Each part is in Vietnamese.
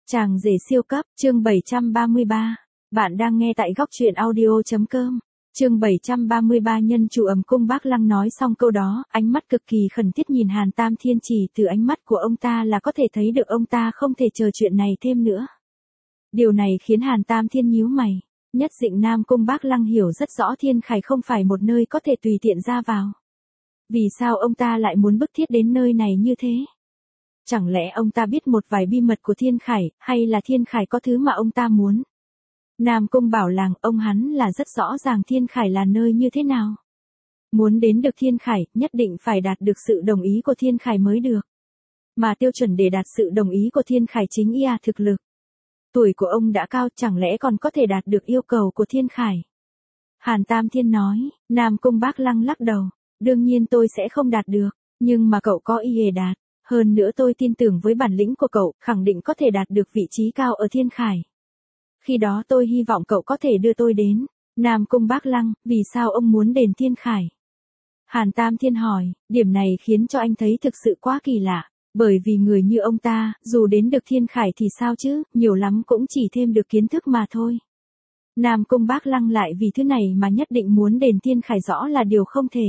Chàng rể siêu cấp, chương 733. Bạn đang nghe tại góc truyện audio.com. Chương 733 nhân chủ ấm cung Bác Lăng nói xong câu đó, ánh mắt cực kỳ khẩn thiết nhìn Hàn Tam Thiên, chỉ từ ánh mắt của ông ta là có thể thấy được ông ta không thể chờ chuyện này thêm nữa. Điều này khiến Hàn Tam Thiên nhíu mày. Nhất Dĩnh Nam cung Bác Lăng hiểu rất rõ Thiên Khải không phải một nơi có thể tùy tiện ra vào. Vì sao ông ta lại muốn bức thiết đến nơi này như thế? Chẳng lẽ ông ta biết một vài bí mật của Thiên Khải, hay là Thiên Khải có thứ mà ông ta muốn? Nam cung Bảo Làng, ông hắn là rất rõ ràng Thiên Khải là nơi như thế nào. Muốn đến được Thiên Khải, nhất định phải đạt được sự đồng ý của Thiên Khải mới được. Mà tiêu chuẩn để đạt sự đồng ý của Thiên Khải chính là thực lực. Tuổi của ông đã cao, chẳng lẽ còn có thể đạt được yêu cầu của Thiên Khải? Hàn Tam Thiên nói. Nam cung Bác Lăng lắc đầu. Đương nhiên tôi sẽ không đạt được, nhưng mà cậu có ý hề đạt. Hơn nữa tôi tin tưởng với bản lĩnh của cậu, khẳng định có thể đạt được vị trí cao ở Thiên Khải. Khi đó tôi hy vọng cậu có thể đưa tôi đến. Nam cung Bác Lăng, vì sao ông muốn đến Thiên Khải? Hàn Tam Thiên hỏi, điểm này khiến cho anh thấy thực sự quá kỳ lạ. Bởi vì người như ông ta, dù đến được Thiên Khải thì sao chứ, nhiều lắm cũng chỉ thêm được kiến thức mà thôi. Nam cung Bác Lăng lại vì thứ này mà nhất định muốn đến Thiên Khải rõ là điều không thể.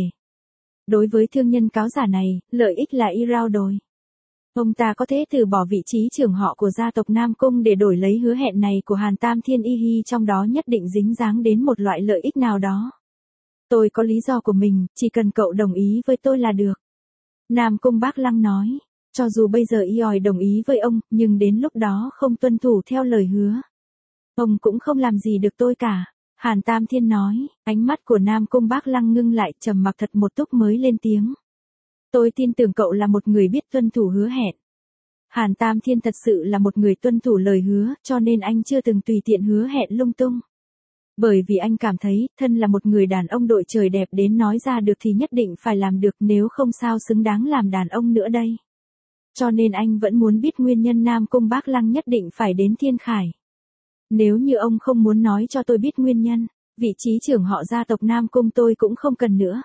Đối với thương nhân cáo giả này, lợi ích là y rao đồi. Ông ta có thể từ bỏ vị trí trưởng họ của gia tộc Nam Cung để đổi lấy hứa hẹn này của Hàn Tam Thiên, y trong đó nhất định dính dáng đến một loại lợi ích nào đó. Tôi có lý do của mình, chỉ cần cậu đồng ý với tôi là được. Nam cung Bác Lăng nói, cho dù bây giờ y đồng ý với ông, nhưng đến lúc đó không tuân thủ theo lời hứa. Ông cũng không làm gì được tôi cả. Hàn Tam Thiên nói, ánh mắt của Nam cung Bác Lăng ngưng lại, trầm mặc thật một lúc mới lên tiếng. Tôi tin tưởng cậu là một người biết tuân thủ hứa hẹn. Hàn Tam Thiên thật sự là một người tuân thủ lời hứa, cho nên anh chưa từng tùy tiện hứa hẹn lung tung. Bởi vì anh cảm thấy, thân là một người đàn ông đội trời đẹp đến nói ra được thì nhất định phải làm được, nếu không sao xứng đáng làm đàn ông nữa đây. Cho nên anh vẫn muốn biết nguyên nhân Nam cung Bác Lăng nhất định phải đến Thiên Khải. Nếu như ông không muốn nói cho tôi biết nguyên nhân, vị trí trưởng họ gia tộc Nam Cung tôi cũng không cần nữa.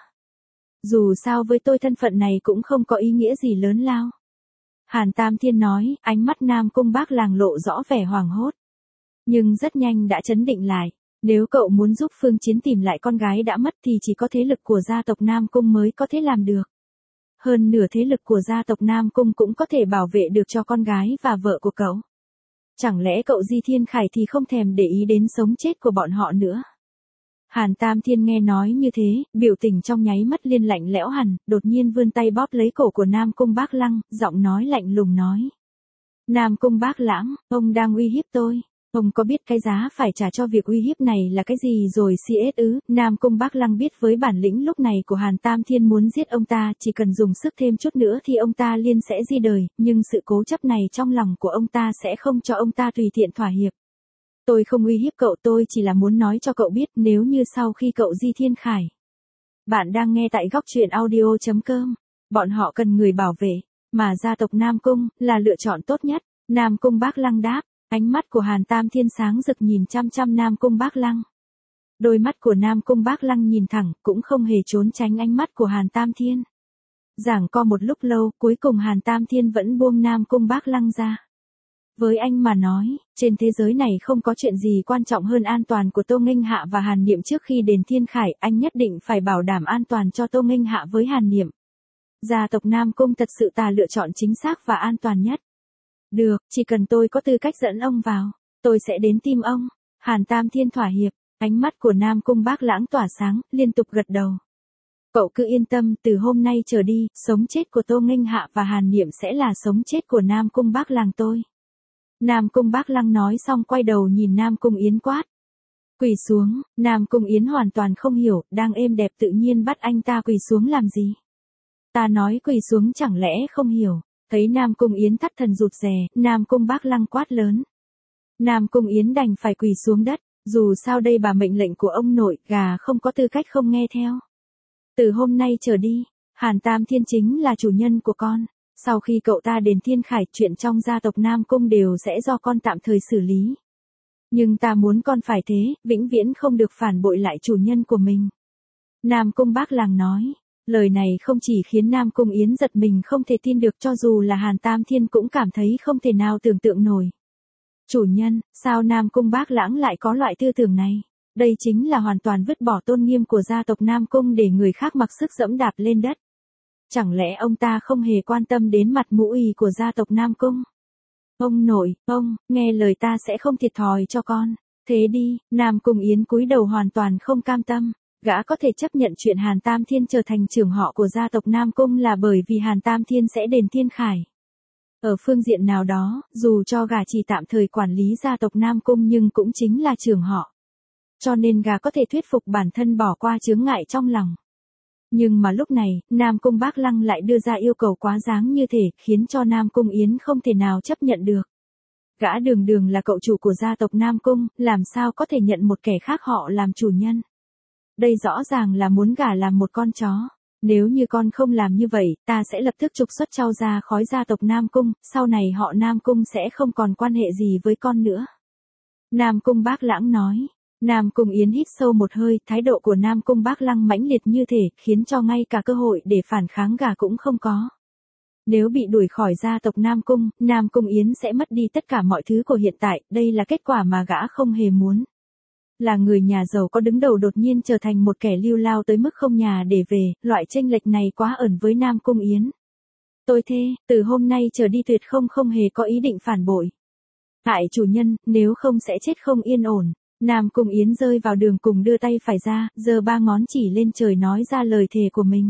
Dù sao với tôi thân phận này cũng không có ý nghĩa gì lớn lao. Hàn Tam Thiên nói, ánh mắt Nam cung Bác Làng lộ rõ vẻ hoảng hốt. Nhưng rất nhanh đã trấn định lại. Nếu cậu muốn giúp Phương Chiến tìm lại con gái đã mất thì chỉ có thế lực của gia tộc Nam Cung mới có thể làm được. Hơn nửa thế lực của gia tộc Nam Cung cũng có thể bảo vệ được cho con gái và vợ của cậu. Chẳng lẽ cậu Di Thiên Khải thì không thèm để ý đến sống chết của bọn họ nữa? Hàn Tam Thiên nghe nói như thế, biểu tình trong nháy mắt liên lạnh lẽo hẳn, đột nhiên vươn tay bóp lấy cổ của Nam cung Bác Lăng, giọng nói lạnh lùng nói. Nam cung Bác Lãng, ông đang uy hiếp tôi. Ông có biết cái giá phải trả cho việc uy hiếp này là cái gì rồi CS ư? Nam cung Bác Lăng biết với bản lĩnh lúc này của Hàn Tam Thiên muốn giết ông ta, chỉ cần dùng sức thêm chút nữa thì ông ta liền sẽ di đời, nhưng sự cố chấp này trong lòng của ông ta sẽ không cho ông ta tùy tiện thỏa hiệp. Tôi không uy hiếp cậu, tôi chỉ là muốn nói cho cậu biết nếu như sau khi cậu Di Thiên Khải. Bạn đang nghe tại góc truyện audio.com. Bọn họ cần người bảo vệ, mà gia tộc Nam Cung là lựa chọn tốt nhất. Nam cung Bác Lăng đáp, ánh mắt của Hàn Tam Thiên sáng rực nhìn chăm chăm Nam cung Bác Lăng. Đôi mắt của Nam cung Bác Lăng nhìn thẳng, cũng không hề trốn tránh ánh mắt của Hàn Tam Thiên. Giảng co một lúc lâu, cuối cùng Hàn Tam Thiên vẫn buông Nam cung Bác Lăng ra. Với anh mà nói, trên thế giới này không có chuyện gì quan trọng hơn an toàn của Tô Nghênh Hạ và Hàn Niệm. Trước khi đến Thiên Khải, anh nhất định phải bảo đảm an toàn cho Tô Nghênh Hạ với Hàn Niệm. Gia tộc Nam Cung thật sự lựa chọn chính xác và an toàn nhất. Được, chỉ cần tôi có tư cách dẫn ông vào, tôi sẽ đến tìm ông. Hàn Tam Thiên thỏa hiệp, ánh mắt của Nam cung Bác Lãng tỏa sáng, liên tục gật đầu. Cậu cứ yên tâm, từ hôm nay trở đi, sống chết của Tô Nghênh Hạ và Hàn Niệm sẽ là sống chết của Nam cung Bác Làng tôi. Nam cung Bác Lăng nói xong quay đầu nhìn Nam cung Yến quát. Quỳ xuống. Nam cung Yến hoàn toàn không hiểu, đang êm đẹp tự nhiên bắt anh ta quỳ xuống làm gì. Ta nói quỳ xuống chẳng lẽ không hiểu. Thấy Nam cung Yến thất thần rụt rè, Nam cung Bác Lăng quát lớn. Nam cung Yến đành phải quỳ xuống đất, dù sao đây bà mệnh lệnh của ông nội, gà không có tư cách không nghe theo. Từ hôm nay trở đi, Hàn Tam Thiên chính là chủ nhân của con. Sau khi cậu ta đến Thiên Khải, chuyện trong gia tộc Nam Cung đều sẽ do con tạm thời xử lý. Nhưng ta muốn con phải thế, vĩnh viễn không được phản bội lại chủ nhân của mình. Nam cung Bác Làng nói, lời này không chỉ khiến Nam cung Yến giật mình không thể tin được, cho dù là Hàn Tam Thiên cũng cảm thấy không thể nào tưởng tượng nổi. Chủ nhân, sao Nam Cung Bác Lãng lại có loại tư tưởng này? Đây chính là hoàn toàn vứt bỏ tôn nghiêm của gia tộc Nam Cung để người khác mặc sức dẫm đạp lên đất. Chẳng lẽ ông ta không hề quan tâm đến mặt mũi của gia tộc Nam Cung? Ông nội, ông, nghe lời ta sẽ không thiệt thòi cho con. Thế đi, Nam Cung Yến cúi đầu hoàn toàn không cam tâm. Gã có thể chấp nhận chuyện Hàn Tam Thiên trở thành trưởng họ của gia tộc Nam Cung là bởi vì Hàn Tam Thiên sẽ đền Thiên Khải. Ở phương diện nào đó, dù cho gã chỉ tạm thời quản lý gia tộc Nam Cung nhưng cũng chính là trưởng họ. Cho nên gã có thể thuyết phục bản thân bỏ qua chướng ngại trong lòng. Nhưng mà lúc này, Nam Cung Bác Lăng lại đưa ra yêu cầu quá đáng như thể, khiến cho Nam Cung Yến không thể nào chấp nhận được. Gã đường đường là cậu chủ của gia tộc Nam Cung, làm sao có thể nhận một kẻ khác họ làm chủ nhân. Đây rõ ràng là muốn gả làm một con chó. Nếu như con không làm như vậy, ta sẽ lập tức trục xuất Trao ra khỏi gia tộc Nam Cung, sau này họ Nam Cung sẽ không còn quan hệ gì với con nữa. Nam Cung Bác Lãng nói. Nam Cung Yến hít sâu một hơi, thái độ của Nam Cung Bác Lăng mãnh liệt như thể, khiến cho ngay cả cơ hội để phản kháng gã cũng không có. Nếu bị đuổi khỏi gia tộc Nam Cung Yến sẽ mất đi tất cả mọi thứ của hiện tại, đây là kết quả mà gã không hề muốn. Là người nhà giàu có đứng đầu đột nhiên trở thành một kẻ lưu lao tới mức không nhà để về, loại chênh lệch này quá ẩn với Nam Cung Yến. Tôi thề, từ hôm nay trở đi tuyệt không hề có ý định phản bội. Hại chủ nhân, nếu không sẽ chết không yên ổn. Nam Cung Yến rơi vào đường cùng đưa tay phải ra, giơ ba ngón chỉ lên trời nói ra lời thề của mình.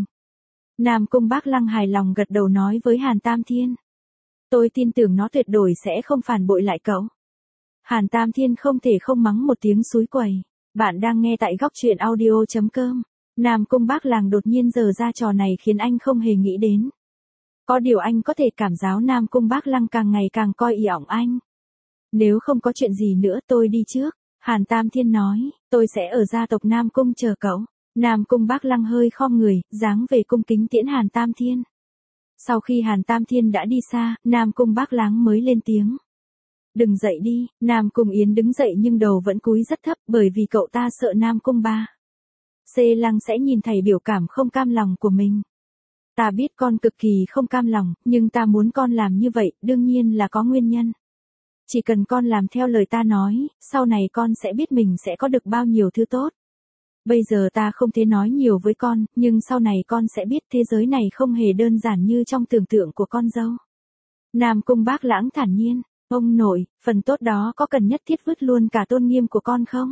Nam Cung Bác Lăng hài lòng gật đầu nói với Hàn Tam Thiên. Tôi tin tưởng nó tuyệt đối sẽ không phản bội lại cậu. Hàn Tam Thiên không thể không mắng một tiếng xúi quẩy. Bạn đang nghe tại góc truyện audio.com. Nam Cung Bác Lăng đột nhiên giở ra trò này khiến anh không hề nghĩ đến. Có điều anh có thể cảm giác Nam Cung Bác Lăng càng ngày càng coi ỏng anh. Nếu không có chuyện gì nữa tôi đi trước. Hàn Tam Thiên nói, tôi sẽ ở gia tộc Nam Cung chờ cậu. Nam Cung Bác Lăng hơi khom người, dáng về cung kính tiễn Hàn Tam Thiên. Sau khi Hàn Tam Thiên đã đi xa, Nam Cung Bác Lăng mới lên tiếng. Đừng dậy đi, Nam Cung Yến đứng dậy nhưng đầu vẫn cúi rất thấp bởi vì cậu ta sợ Nam Cung Ba. Xê Lăng sẽ nhìn thấy biểu cảm không cam lòng của mình. Ta biết con cực kỳ không cam lòng, nhưng ta muốn con làm như vậy, đương nhiên là có nguyên nhân. Chỉ cần con làm theo lời ta nói, sau này con sẽ biết mình sẽ có được bao nhiêu thứ tốt. Bây giờ ta không thể nói nhiều với con, nhưng sau này con sẽ biết thế giới này không hề đơn giản như trong tưởng tượng của con dâu. Nam Cung Bác Lãng thản nhiên, ông nội, phần tốt đó có cần nhất thiết vứt luôn cả tôn nghiêm của con không?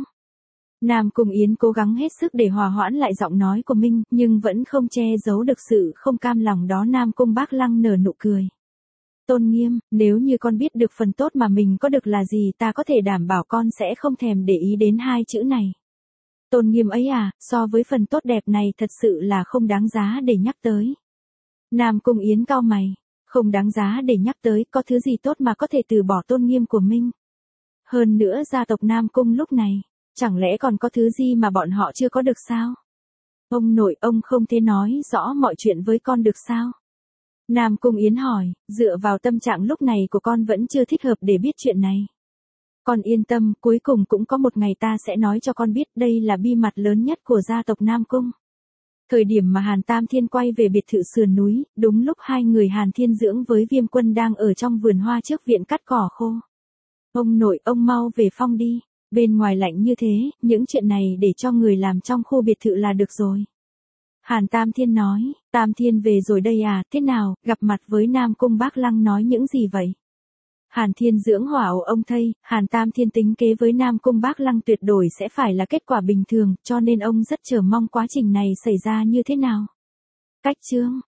Nam Cung Yến cố gắng hết sức để hòa hoãn lại giọng nói của mình, nhưng vẫn không che giấu được sự không cam lòng đó. Nam Cung Bác Lăng nở nụ cười. Tôn nghiêm, nếu như con biết được phần tốt mà mình có được là gì ta có thể đảm bảo con sẽ không thèm để ý đến hai chữ này. Tôn nghiêm ấy à, so với phần tốt đẹp này thật sự là không đáng giá để nhắc tới. Nam Cung Yến cau mày, không đáng giá để nhắc tới, có thứ gì tốt mà có thể từ bỏ tôn nghiêm của mình. Hơn nữa gia tộc Nam Cung lúc này, chẳng lẽ còn có thứ gì mà bọn họ chưa có được sao? Ông nội, ông không thể nói rõ mọi chuyện với con được sao? Nam Cung Yến hỏi, dựa vào tâm trạng lúc này của con vẫn chưa thích hợp để biết chuyện này. Con yên tâm, cuối cùng cũng có một ngày ta sẽ nói cho con biết đây là bí mật lớn nhất của gia tộc Nam Cung. Thời điểm mà Hàn Tam Thiên quay về biệt thự sườn núi, đúng lúc hai người Hàn Thiên Dưỡng với Viêm Quân đang ở trong vườn hoa trước viện cắt cỏ khô. Ông nội, ông mau về phong đi, bên ngoài lạnh như thế, những chuyện này để cho người làm trong khu biệt thự là được rồi. Hàn Tam Thiên nói, Tam Thiên về rồi đây à, thế nào, gặp mặt với Nam Cung Bác Lăng nói những gì vậy? Hàn Thiên Dưỡng hỏa ông thây, Hàn Tam Thiên tính kế với Nam Cung Bác Lăng tuyệt đối sẽ phải là kết quả bình thường, cho nên ông rất chờ mong quá trình này xảy ra như thế nào. Cách chương